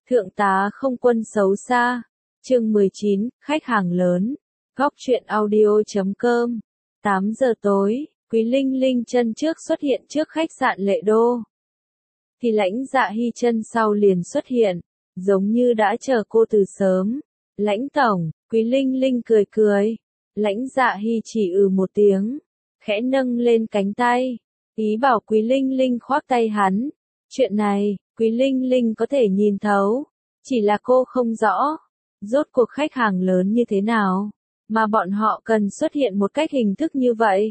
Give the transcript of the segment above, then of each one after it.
Thượng tá không quân xấu xa. Chương 19, khách hàng lớn. Góc truyện audio.com. 8 giờ tối, Quý Linh Linh chân trước xuất hiện trước khách sạn Lệ Đô. Thì Lãnh Dạ Hy chân sau liền xuất hiện, giống như đã chờ cô từ sớm. Lãnh tổng, Quý Linh Linh cười cười. Lãnh Dạ Hy chỉ một tiếng, khẽ nâng lên cánh tay, ý bảo Quý Linh Linh khoác tay hắn. Chuyện này, Quý Linh Linh có thể nhìn thấu, chỉ là cô không rõ, rốt cuộc khách hàng lớn như thế nào, mà bọn họ cần xuất hiện một cách hình thức như vậy.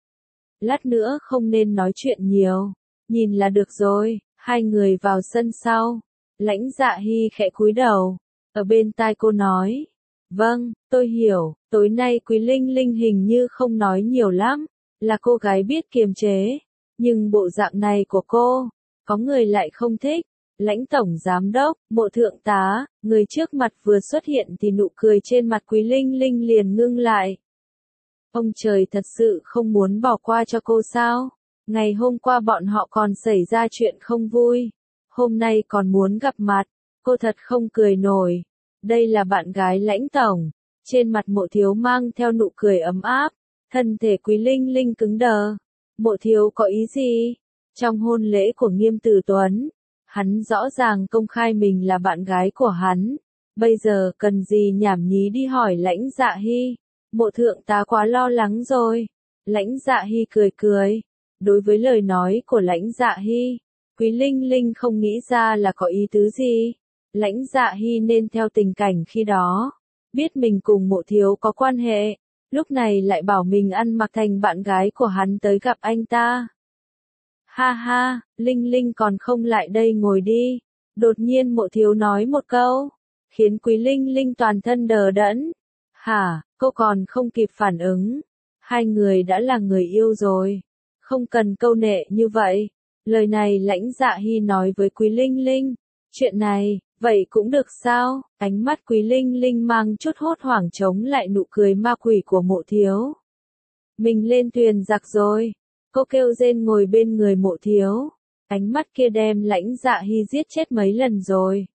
Lát nữa không nên nói chuyện nhiều, nhìn là được rồi. Hai người vào sân sau, Lãnh Dạ Hy khẽ cúi đầu, ở bên tai cô nói, vâng, tôi hiểu, tối nay Quý Linh Linh hình như không nói nhiều lắm, là cô gái biết kiềm chế, nhưng bộ dạng này của cô, có người lại không thích. Lãnh tổng giám đốc, Mộ thượng tá, người trước mặt vừa xuất hiện thì nụ cười trên mặt Quý Linh Linh liền ngưng lại. Ông trời thật sự không muốn bỏ qua cho cô sao? Ngày hôm qua bọn họ còn xảy ra chuyện không vui, hôm nay còn muốn gặp mặt, cô thật không cười nổi. Đây là bạn gái Lãnh tổng. Trên mặt Mộ thiếu mang theo nụ cười ấm áp, thân thể Quý Linh Linh cứng đờ. Mộ thiếu có ý gì? Trong hôn lễ của Nghiêm Tử Tuấn, hắn rõ ràng công khai mình là bạn gái của hắn, bây giờ cần gì nhảm nhí đi hỏi Lãnh Dạ Hy. Mộ thượng tá quá lo lắng rồi. Lãnh Dạ Hy cười cười. Đối với lời nói của Lãnh Dạ Hy, Quý Linh Linh không nghĩ ra là có ý tứ gì. Lãnh Dạ Hy nên theo tình cảnh khi đó, biết mình cùng Mộ thiếu có quan hệ, lúc này lại bảo mình ăn mặc thành bạn gái của hắn tới gặp anh ta. Ha ha, Linh Linh còn không lại đây ngồi đi. Đột nhiên Mộ thiếu nói một câu, khiến Quý Linh Linh toàn thân đờ đẫn. Hả, cô còn không kịp phản ứng. Hai người đã là người yêu rồi. Không cần câu nệ như vậy. Lời này Lãnh Dạ Hy nói với Quý Linh Linh. Chuyện này, vậy cũng được sao? Ánh mắt Quý Linh Linh mang chút hốt hoảng chống lại nụ cười ma quỷ của Mộ thiếu. Mình lên thuyền giặc rồi. Cô kêu rên ngồi bên người Mộ thiếu. Ánh mắt kia đem Lãnh Dạ Hy giết chết mấy lần rồi.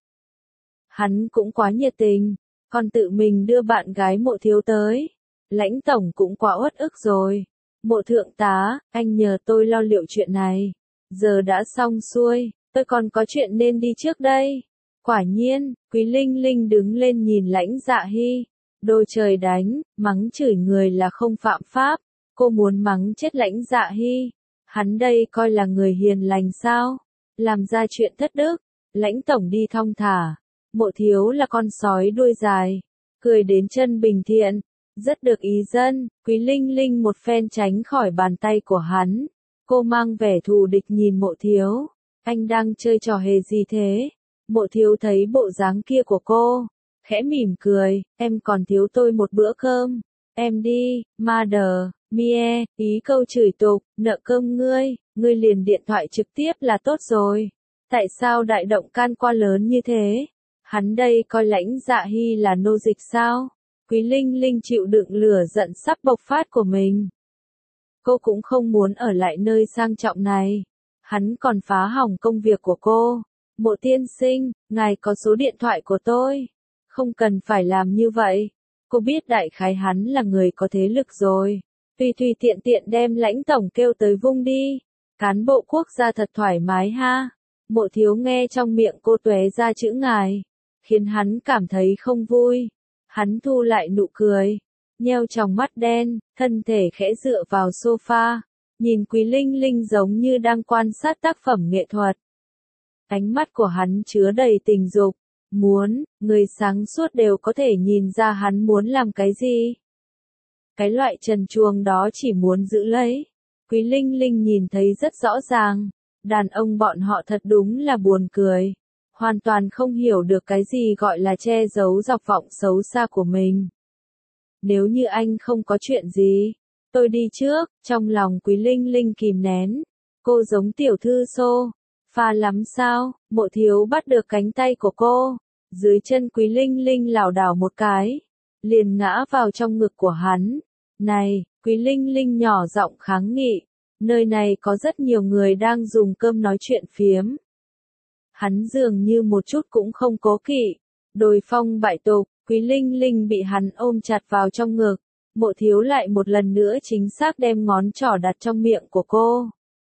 Hắn cũng quá nhiệt tình, còn tự mình đưa bạn gái Mộ thiếu tới. Lãnh tổng cũng quá uất ức rồi. Mộ thượng tá, anh nhờ tôi lo liệu chuyện này. Giờ đã xong xuôi, tôi còn có chuyện nên đi trước đây. Quả nhiên, Quý Linh Linh đứng lên nhìn Lãnh Dạ Hy. Đồ trời đánh, mắng chửi người là không phạm pháp. Cô muốn mắng chết Lãnh Dạ Hy. Hắn đây coi là người hiền lành sao? Làm ra chuyện thất đức. Lãnh tổng đi thong thả. Mộ thiếu là con sói đuôi dài. Cười đến chân bình thiện. Rất được ý dân. Quý Linh Linh một phen tránh khỏi bàn tay của hắn. Cô mang vẻ thù địch nhìn Mộ thiếu. Anh đang chơi trò hề gì thế? Mộ thiếu thấy bộ dáng kia của cô, khẽ mỉm cười, em còn thiếu tôi một bữa cơm. Em đi, mother, mie, ý câu chửi tục, nợ cơm ngươi liền điện thoại trực tiếp là tốt rồi. Tại sao đại động can qua lớn như thế? Hắn đây coi Lãnh Dạ Hy là nô dịch sao? Quý Linh Linh chịu đựng lửa giận sắp bộc phát của mình. Cô cũng không muốn ở lại nơi sang trọng này. Hắn còn phá hỏng công việc của cô. Mộ tiên sinh, ngài có số điện thoại của tôi. Không cần phải làm như vậy. Cô biết đại khái hắn là người có thế lực rồi. Tùy tùy tiện tiện đem Lãnh tổng kêu tới vung đi. Cán bộ quốc gia thật thoải mái ha. Mộ thiếu nghe trong miệng cô tóe ra chữ ngài, khiến hắn cảm thấy không vui. Hắn thu lại nụ cười, nheo tròng mắt đen, thân thể khẽ dựa vào sofa, nhìn Quý Linh Linh giống như đang quan sát tác phẩm nghệ thuật. Ánh mắt của hắn chứa đầy tình dục, người sáng suốt đều có thể nhìn ra hắn muốn làm cái gì. Cái loại trần truồng đó chỉ muốn giữ lấy. Quý Linh Linh nhìn thấy rất rõ ràng, đàn ông bọn họ thật đúng là buồn cười. Hoàn toàn không hiểu được cái gì gọi là che giấu dục vọng xấu xa của mình. Nếu như anh không có chuyện gì, tôi đi trước. Trong lòng Quý Linh Linh kìm nén. Cô giống tiểu thư xô pha lắm sao? Mộ thiếu bắt được cánh tay của cô, dưới chân Quý Linh Linh lảo đảo một cái, liền ngã vào trong ngực của hắn. Này, Quý Linh Linh nhỏ giọng kháng nghị, nơi này có rất nhiều người đang dùng cơm nói chuyện phiếm. Hắn dường như một chút cũng không cố kỵ. Đồi phong bại tục, Quý Linh Linh bị hắn ôm chặt vào trong ngực. Mộ Thiếu lại một lần nữa chính xác đem ngón trỏ đặt trong miệng của cô.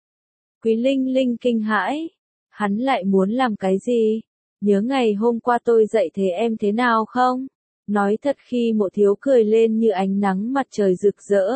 Quý Linh Linh kinh hãi. Hắn lại muốn làm cái gì? Nhớ ngày hôm qua tôi dạy thế em thế nào không? Nói thật khi Mộ Thiếu cười lên như ánh nắng mặt trời rực rỡ.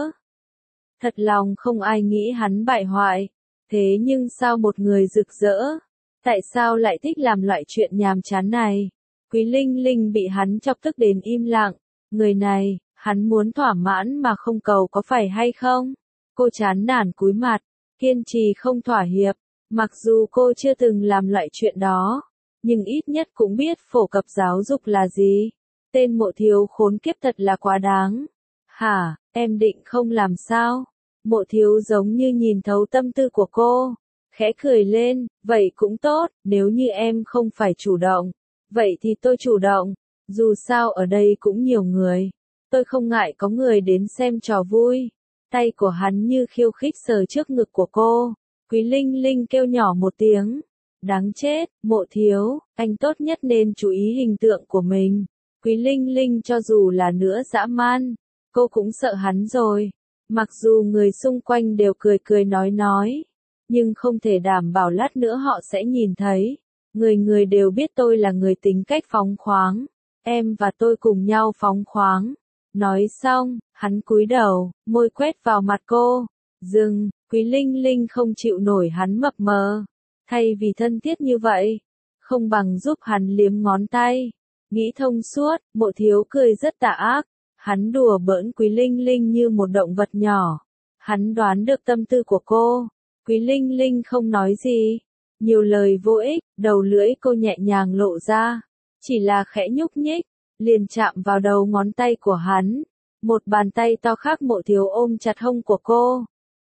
Thật lòng không ai nghĩ hắn bại hoại. Thế nhưng sao một người rực rỡ? Tại sao lại thích làm loại chuyện nhàm chán này? Quý Linh Linh bị hắn chọc tức đến im lặng. Người này, hắn muốn thỏa mãn mà không cầu có phải hay không? Cô chán nản cúi mặt, kiên trì không thỏa hiệp. Mặc dù cô chưa từng làm loại chuyện đó, nhưng ít nhất cũng biết phổ cập giáo dục là gì. Tên Mộ Thiếu khốn kiếp thật là quá đáng. Hả, em định không làm sao? Mộ Thiếu giống như nhìn thấu tâm tư của cô, khẽ cười lên, vậy cũng tốt, nếu như em không phải chủ động, vậy thì tôi chủ động, dù sao ở đây cũng nhiều người, tôi không ngại có người đến xem trò vui. Tay của hắn như khiêu khích sờ trước ngực của cô, Quý Linh Linh kêu nhỏ một tiếng, đáng chết, Mộ Thiếu, anh tốt nhất nên chú ý hình tượng của mình. Quý Linh Linh cho dù là nữa dã man, cô cũng sợ hắn rồi. Mặc dù người xung quanh đều cười cười nói, nhưng không thể đảm bảo lát nữa họ sẽ nhìn thấy. Người người đều biết tôi là người tính cách phóng khoáng. Em và tôi cùng nhau phóng khoáng. Nói xong, hắn cúi đầu, môi quét vào mặt cô. Dừng, Quý Linh Linh không chịu nổi hắn mập mờ. Thay vì thân thiết như vậy, không bằng giúp hắn liếm ngón tay. Nghĩ thông suốt, Mộ Thiếu cười rất tà ác. Hắn đùa bỡn Quý Linh Linh như một động vật nhỏ. Hắn đoán được tâm tư của cô. Quý Linh Linh không nói gì. Nhiều lời vô ích, đầu lưỡi cô nhẹ nhàng lộ ra. Chỉ là khẽ nhúc nhích, liền chạm vào đầu ngón tay của hắn. Một bàn tay to khác Mộ Thiếu ôm chặt hông của cô.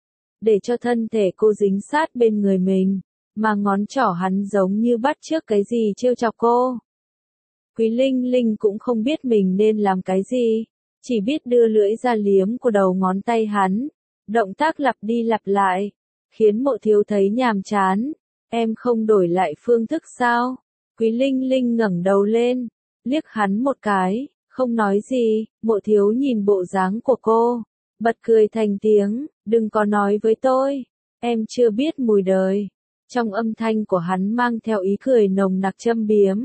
Để cho thân thể cô dính sát bên người mình. Mà ngón trỏ hắn giống như bắt chước cái gì trêu chọc cô. Quý Linh Linh cũng không biết mình nên làm cái gì. Chỉ biết đưa lưỡi ra liếm của đầu ngón tay hắn. Động tác lặp đi lặp lại. Khiến Mộ Thiếu thấy nhàm chán. Em không đổi lại phương thức sao? Quý Linh Linh ngẩng đầu lên. Liếc hắn một cái. Không nói gì. Mộ Thiếu nhìn bộ dáng của cô. Bật cười thành tiếng. Đừng có nói với tôi. Em chưa biết mùi đời. Trong âm thanh của hắn mang theo ý cười nồng nặc châm biếm.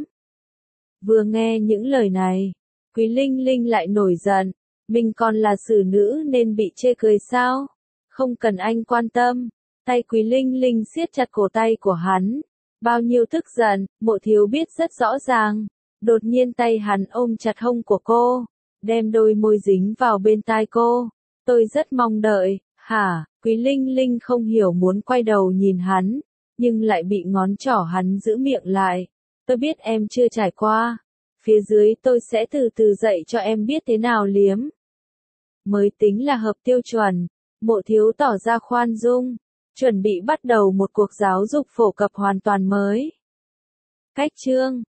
Vừa nghe những lời này. Quý Linh Linh lại nổi giận. Mình còn là xử nữ nên bị chê cười sao? Không cần anh quan tâm. Tay Quý Linh Linh siết chặt cổ tay của hắn. Bao nhiêu tức giận, Mộ Thiếu biết rất rõ ràng. Đột nhiên tay hắn ôm chặt hông của cô. Đem đôi môi dính vào bên tai cô. Tôi rất mong đợi. Hả? Quý Linh Linh không hiểu muốn quay đầu nhìn hắn. Nhưng lại bị ngón trỏ hắn giữ miệng lại. Tôi biết em chưa trải qua. Phía dưới tôi sẽ từ từ dạy cho em biết thế nào liếm. Mới tính là hợp tiêu chuẩn. Mộ Thiếu tỏ ra khoan dung. Chuẩn bị bắt đầu một cuộc giáo dục phổ cập hoàn toàn mới. Cách chương